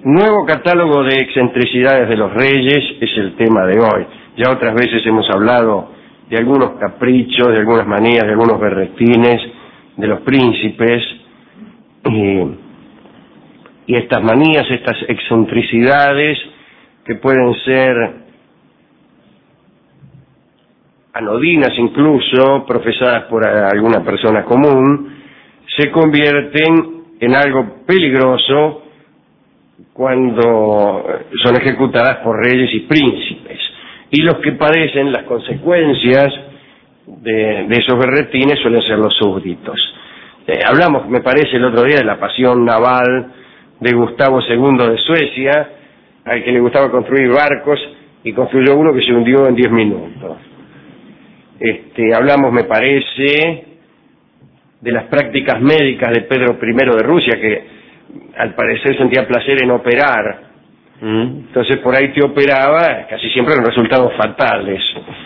Nuevo catálogo de excentricidades de los reyes es el tema de hoy. Ya otras veces hemos hablado de algunos caprichos, de algunas manías, de algunos berretines, de los príncipes, y estas manías, estas excentricidades que pueden ser anodinas incluso, profesadas por alguna persona común, se convierten en algo peligroso cuando son ejecutadas por reyes y príncipes. Y los que padecen las consecuencias de esos berretines suelen ser los súbditos. Hablamos, me parece, el otro día de la pasión naval de Gustavo II de Suecia, al que le gustaba construir barcos, y construyó uno que se hundió en 10 minutos. Hablamos, me parece, de las prácticas médicas de Pedro I de Rusia, que al parecer sentía placer en operar. Entonces por ahí te operaba, casi siempre con resultados fatales.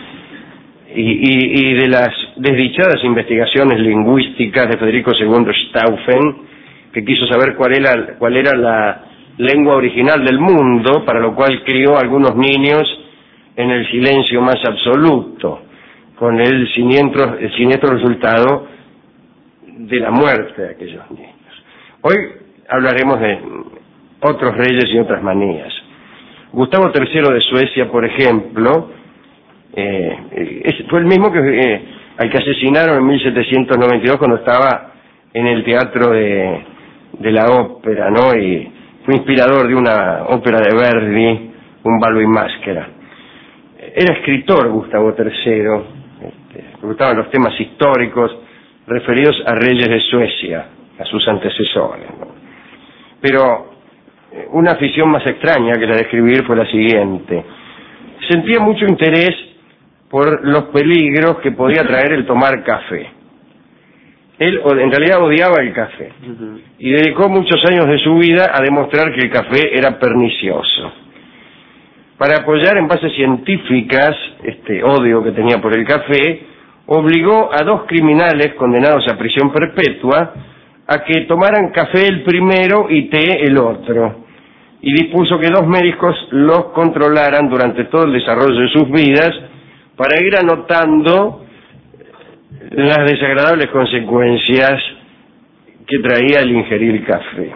Y de las desdichadas investigaciones lingüísticas de Federico II Stauffen, que quiso saber cuál era la lengua original del mundo, para lo cual crió a algunos niños en el silencio más absoluto, con el siniestro resultado de la muerte de aquellos niños. Hoy hablaremos de otros reyes y otras manías. Gustavo III de Suecia, por ejemplo, fue el mismo al que asesinaron en 1792 cuando estaba en el teatro de la ópera, ¿no? Y fue inspirador de una ópera de Verdi, Un ballo in maschera. Era escritor Gustavo III, le gustaban los temas históricos referidos a reyes de Suecia, a sus antecesores, ¿no? Pero una afición más extraña que la de escribir fue la siguiente: sentía mucho interés por los peligros que podía traer el tomar café. Él en realidad odiaba el café y dedicó muchos años de su vida a demostrar que el café era pernicioso. Para apoyar en bases científicas este odio que tenía por el café, obligó a 2 criminales condenados a prisión perpetua a que tomaran café el primero y té el otro, y dispuso que 2 médicos los controlaran durante todo el desarrollo de sus vidas para ir anotando las desagradables consecuencias que traía el ingerir café.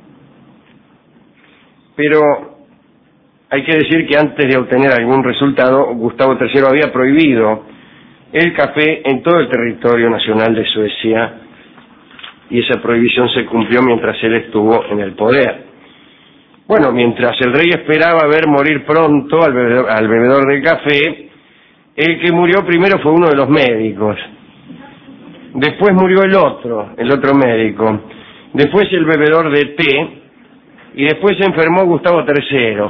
Pero hay que decir que antes de obtener algún resultado, Gustavo III había prohibido el café en todo el territorio nacional de Suecia, y esa prohibición se cumplió mientras él estuvo en el poder. Bueno, mientras el rey esperaba ver morir pronto al bebedor del café, el que murió primero fue uno de los médicos. Después murió el otro médico. Después el bebedor de té, y después se enfermó Gustavo III.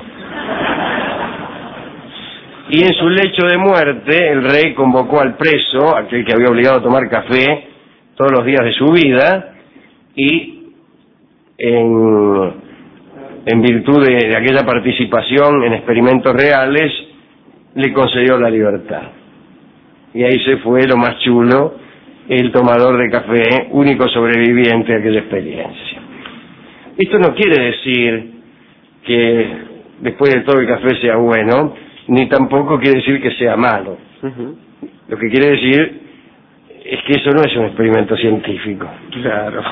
Y en su lecho de muerte, el rey convocó al preso, aquel que había obligado a tomar café todos los días de su vida, y en virtud de aquella participación en experimentos reales, le concedió la libertad. Y ahí se fue lo más chulo, el tomador de café, único sobreviviente de aquella experiencia. Esto no quiere decir que después de todo el café sea bueno, ni tampoco quiere decir que sea malo. Lo que quiere decir es que eso no es un experimento científico. Claro.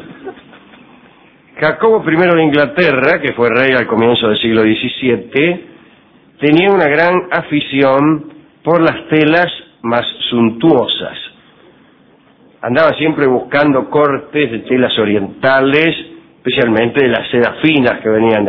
Jacobo I de Inglaterra, que fue rey al comienzo del siglo XVII, tenía una gran afición por las telas más suntuosas. Andaba siempre buscando cortes de telas orientales, especialmente de las sedas finas que venían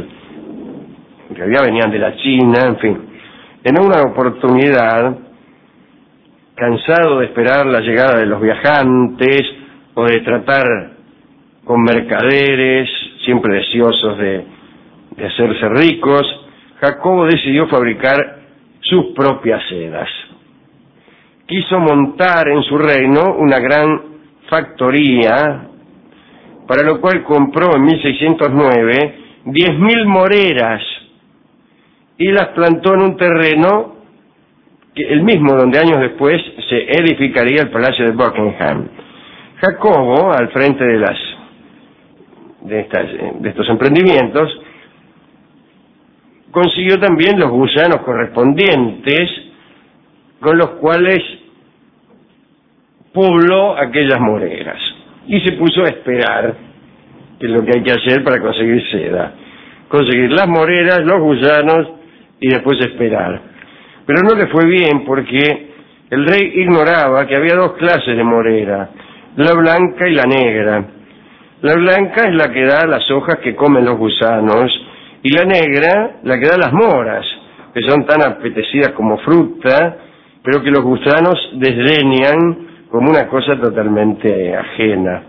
venían de la China, en fin. En una oportunidad, cansado de esperar la llegada de los viajantes o de tratar con mercaderes, siempre deseosos de hacerse ricos, Jacobo decidió fabricar sus propias sedas. Quiso montar en su reino una gran factoría, para lo cual compró en 1609 10.000 moreras y las plantó en un terreno el mismo donde años después se edificaría el Palacio de Buckingham. Jacobo, al frente de estos emprendimientos, consiguió también los gusanos correspondientes con los cuales pobló aquellas moreras y se puso a esperar, que es lo que hay que hacer para conseguir seda: conseguir las moreras, los gusanos y después esperar. Pero no le fue bien, porque el rey ignoraba que había dos clases de morera, la blanca y la negra. La blanca es la que da las hojas que comen los gusanos, y la negra la que da las moras, que son tan apetecidas como fruta, pero que los gusanos desdeñan como una cosa totalmente ajena.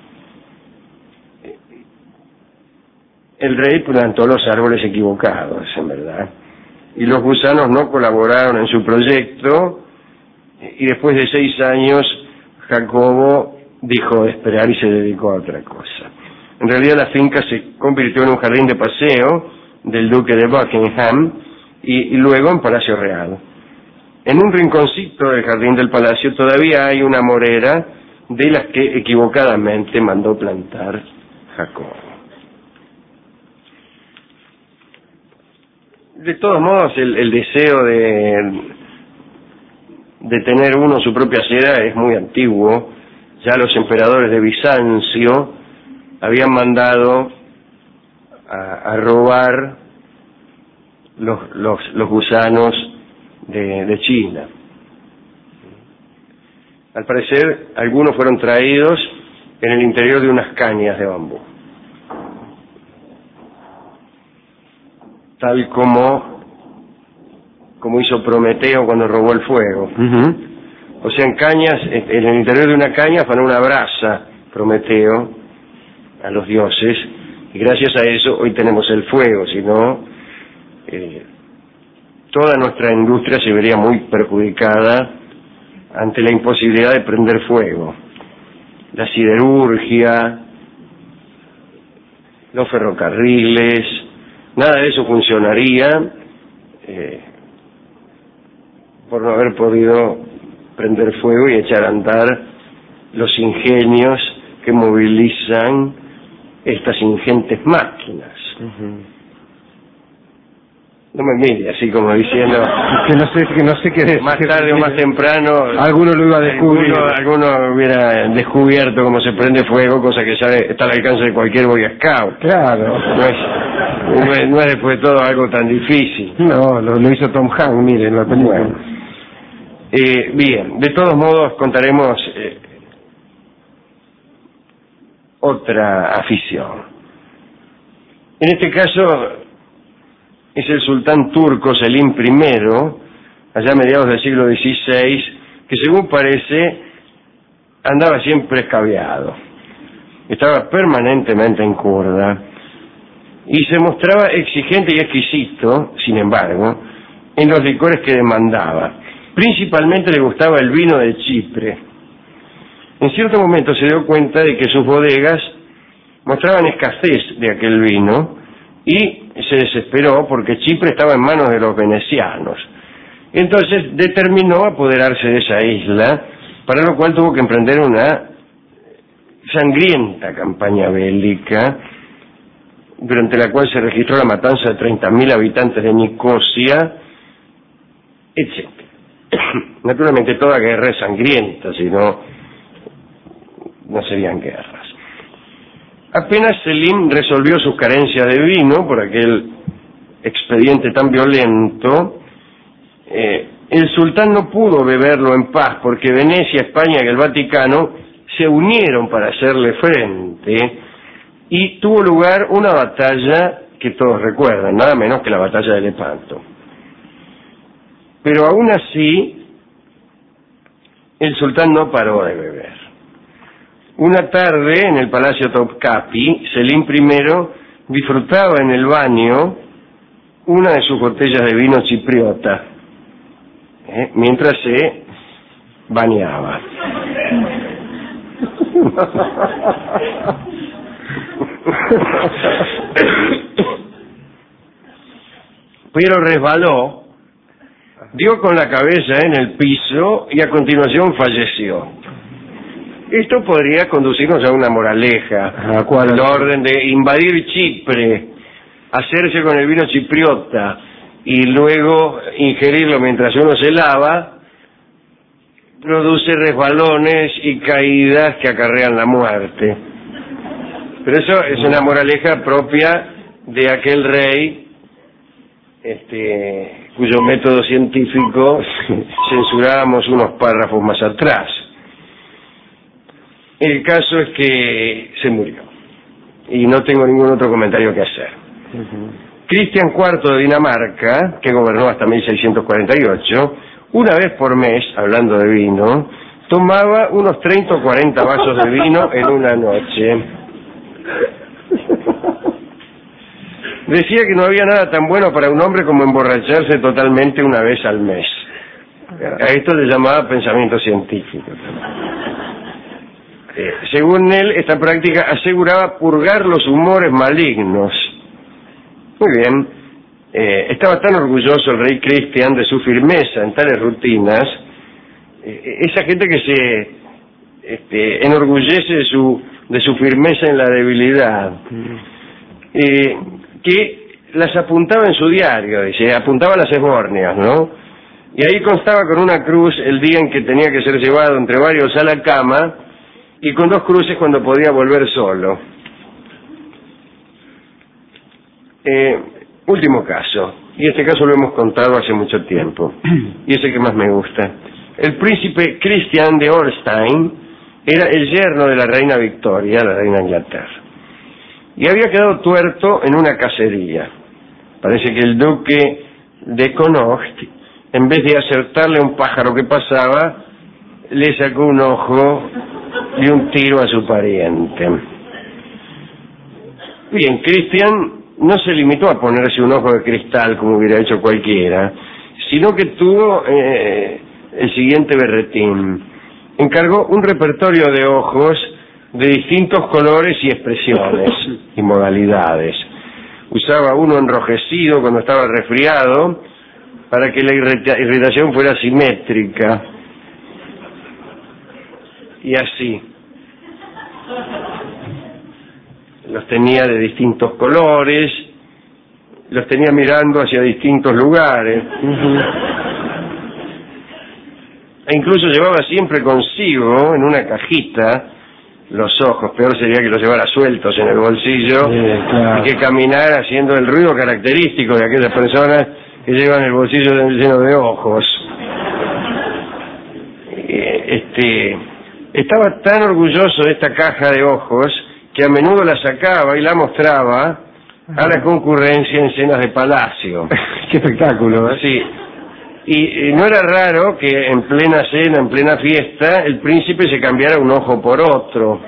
El rey plantó los árboles equivocados, en verdad, y los gusanos no colaboraron en su proyecto, y después de 6 años Jacobo dijo de esperar y se dedicó a otra cosa. En realidad la finca se convirtió en un jardín de paseo del duque de Buckingham y luego en Palacio Real. En un rinconcito del jardín del palacio todavía hay una morera de las que equivocadamente mandó plantar Jacobo. De todos modos, el deseo de tener uno su propia seda es muy antiguo. Ya los emperadores de Bizancio habían mandado a robar los gusanos de China. Al parecer, algunos fueron traídos en el interior de unas cañas de bambú, tal como hizo Prometeo cuando robó el fuego. O sea, en el interior de una caña afanó una brasa Prometeo a los dioses, y gracias a eso hoy tenemos el fuego. Si no, toda nuestra industria se vería muy perjudicada ante la imposibilidad de prender fuego. La siderurgia, los ferrocarriles, nada de eso funcionaría por no haber podido prender fuego y echar a andar los ingenios que movilizan estas ingentes máquinas. No me mire así como diciendo que no sé qué decir. Más tarde o más temprano alguno lo iba a descubrir. Alguno hubiera descubierto cómo se prende fuego, cosa que ya está al alcance de cualquier Boy Scout. Claro. No es después de todo algo tan difícil. No, lo hizo Tom Hanks, miren, la película. Bueno. Bien, de todos modos contaremos otra afición. En este caso es el sultán turco Selim I, allá a mediados del siglo XVI, que según parece andaba siempre escabeado, estaba permanentemente en cuerda y se mostraba exigente y exquisito, sin embargo, en los licores que demandaba. Principalmente le gustaba el vino de Chipre. En cierto momento se dio cuenta de que sus bodegas mostraban escasez de aquel vino y se desesperó porque Chipre estaba en manos de los venecianos. Entonces determinó apoderarse de esa isla, para lo cual tuvo que emprender una sangrienta campaña bélica, durante la cual se registró la matanza de 30.000 habitantes de Nicosia, etc. Naturalmente toda guerra es sangrienta, si no serían guerras. Apenas Selim resolvió sus carencias de vino por aquel expediente tan violento, el sultán no pudo beberlo en paz, porque Venecia, España y el Vaticano se unieron para hacerle frente, y tuvo lugar una batalla que todos recuerdan, nada menos que la batalla de Lepanto. Pero aún así, el sultán no paró de beber. Una tarde, en el Palacio Topkapi, Selim I disfrutaba en el baño una de sus botellas de vino chipriota, mientras se bañaba. Pero resbaló, dio con la cabeza en el piso y a continuación falleció. Esto podría conducirnos a una moraleja, al orden de invadir Chipre hacerse con el vino chipriota y luego ingerirlo mientras uno se lava, produce resbalones y caídas que acarrean la muerte. Pero eso es una moraleja propia de aquel rey cuyo método científico censurábamos unos párrafos más atrás. El caso es que se murió y no tengo ningún otro comentario que hacer. Cristian IV de Dinamarca, que gobernó hasta 1648, una vez por mes, hablando de vino, tomaba unos 30 o 40 vasos de vino en una noche. Decía que no había nada tan bueno para un hombre como emborracharse totalmente una vez al mes. A esto le llamaba pensamiento científico. Según él, esta práctica aseguraba purgar los humores malignos. Muy bien. Estaba tan orgulloso el rey Cristian de su firmeza en tales rutinas, esa gente que se enorgullece de su firmeza en la debilidad, que las apuntaba en su diario, dice, apuntaba las esbornias, ¿no? Y ahí constaba con una cruz el día en que tenía que ser llevado entre varios a la cama, y con 2 cruces cuando podía volver solo. Último caso, y este caso lo hemos contado hace mucho tiempo, y es el que más me gusta. El príncipe Christian de Holstein era el yerno de la reina Victoria, la reina de Inglaterra, y había quedado tuerto en una cacería. Parece que el duque de Connaught, en vez de acertarle a un pájaro que pasaba, le sacó un ojo y un tiro a su pariente. Bien, Christian no se limitó a ponerse un ojo de cristal como hubiera hecho cualquiera, sino que tuvo el siguiente berretín. Encargó un repertorio de ojos de distintos colores y expresiones y modalidades. Usaba uno enrojecido cuando estaba resfriado para que la irritación fuera simétrica. Y así. Los tenía de distintos colores, los tenía mirando hacia distintos lugares. E incluso llevaba siempre consigo, en una cajita, los ojos. Peor sería que los llevara sueltos en el bolsillo, claro, y que caminara haciendo el ruido característico de aquellas personas que llevan el bolsillo lleno de ojos. Estaba tan orgulloso de esta caja de ojos que a menudo la sacaba y la mostraba a la concurrencia en cenas de palacio. ¡Qué espectáculo! Sí. Y no era raro que en plena cena, en plena fiesta, el príncipe se cambiara un ojo por otro,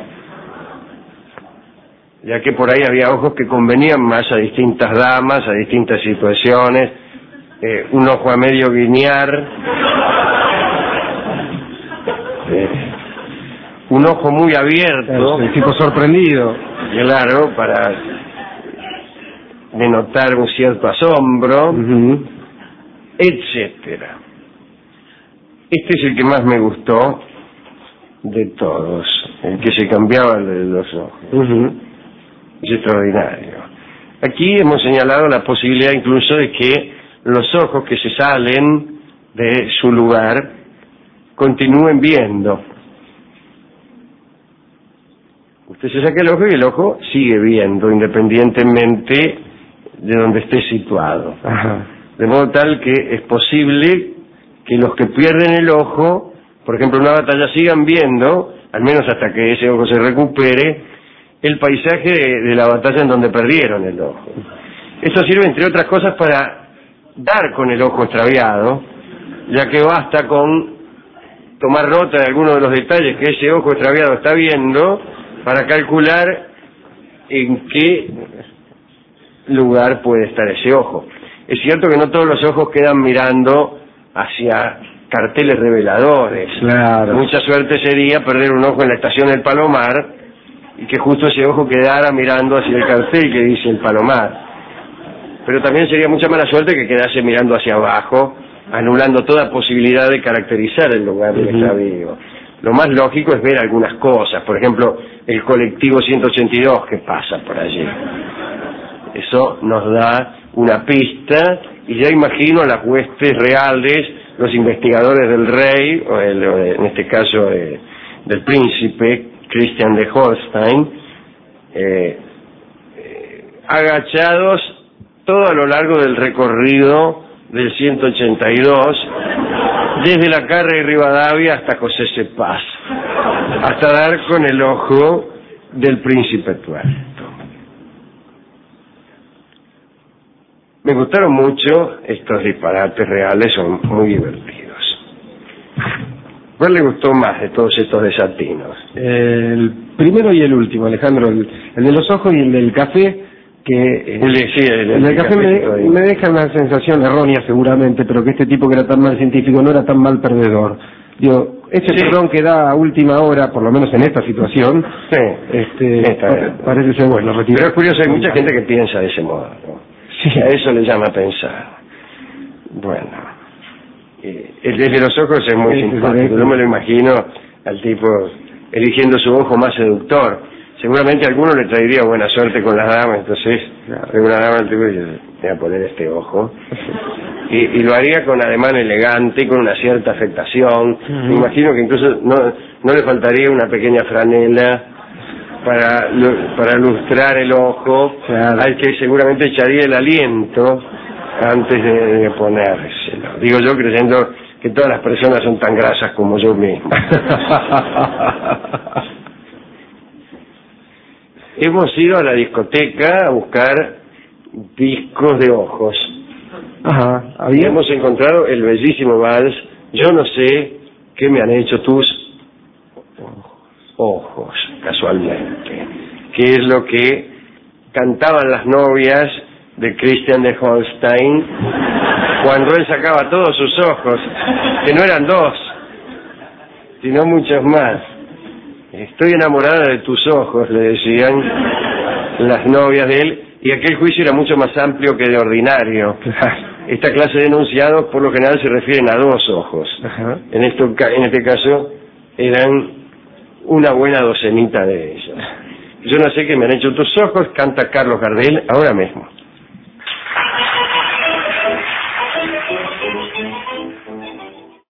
ya que por ahí había ojos que convenían más a distintas damas, a distintas situaciones. Un ojo a medio guiñar, un ojo muy abierto, el tipo sorprendido, claro, para denotar un cierto asombro, etcétera. Este es el que más me gustó de todos, el que se cambiaba de los ojos. Es extraordinario. Aquí hemos señalado la posibilidad incluso de que los ojos que se salen de su lugar continúen viendo. Usted se saca el ojo y el ojo sigue viendo independientemente de donde esté situado. Ajá. De modo tal que es posible que los que pierden el ojo, por ejemplo en una batalla, sigan viendo, al menos hasta que ese ojo se recupere, el paisaje de la batalla en donde perdieron el ojo. Esto sirve, entre otras cosas, para dar con el ojo extraviado, ya que basta con tomar nota de algunos de los detalles que ese ojo extraviado está viendo para calcular en qué lugar puede estar ese ojo. Es cierto que no todos los ojos quedan mirando hacia carteles reveladores. Claro. Mucha suerte sería perder un ojo en la estación del Palomar y que justo ese ojo quedara mirando hacia el cartel que dice el Palomar. Pero también sería mucha mala suerte que quedase mirando hacia abajo, anulando toda posibilidad de caracterizar el lugar del extravío. Lo más lógico es ver algunas cosas, por ejemplo, el colectivo 182 que pasa por allí. Eso nos da una pista, y ya imagino a las huestes reales, los investigadores del rey, o en este caso del príncipe, Christian de Holstein, agachados todo a lo largo del recorrido del 182, desde la Carra y Rivadavia hasta José Cepaz, hasta dar con el ojo del príncipe tuerto. Me gustaron mucho estos disparates reales, son muy divertidos. ¿Cuál le gustó más de todos estos desatinos? El primero y el último, Alejandro, el de los ojos y el del café, que el del café me deja una sensación errónea seguramente, pero que este tipo que era tan mal científico no era tan mal perdedor. Digo, ese perdón que da a última hora, por lo menos en esta situación, parece ser bueno. Pero es curioso, hay mucha gente que piensa de ese modo, ¿no? Sí. A eso le llama pensar. Bueno, el de los ojos es muy simpático. Yo me lo imagino al tipo eligiendo su ojo más seductor. Seguramente a alguno le traería buena suerte con las damas, entonces una dama el tipo dice, voy a poner este ojo. Y lo haría con ademán elegante y con una cierta afectación. Me imagino que incluso no le faltaría una pequeña franela para lustrar el ojo, al que seguramente echaría el aliento antes de ponérselo. Digo yo, creyendo que todas las personas son tan grasas como yo mismo. Hemos ido a la discoteca a buscar discos de ojos. Ajá, hemos encontrado el bellísimo vals Yo no sé qué me han hecho tus ojos, casualmente, que es lo que cantaban las novias de Christian de Holstein cuando él sacaba todos sus ojos, que no eran dos, sino muchos más. Estoy enamorada de tus ojos, le decían las novias de él, y aquel juicio era mucho más amplio que de ordinario. Esta clase de enunciados por lo general se refieren a dos ojos. En este caso eran una buena docenita de ellos. Yo no sé qué me han hecho tus ojos, canta Carlos Gardel ahora mismo.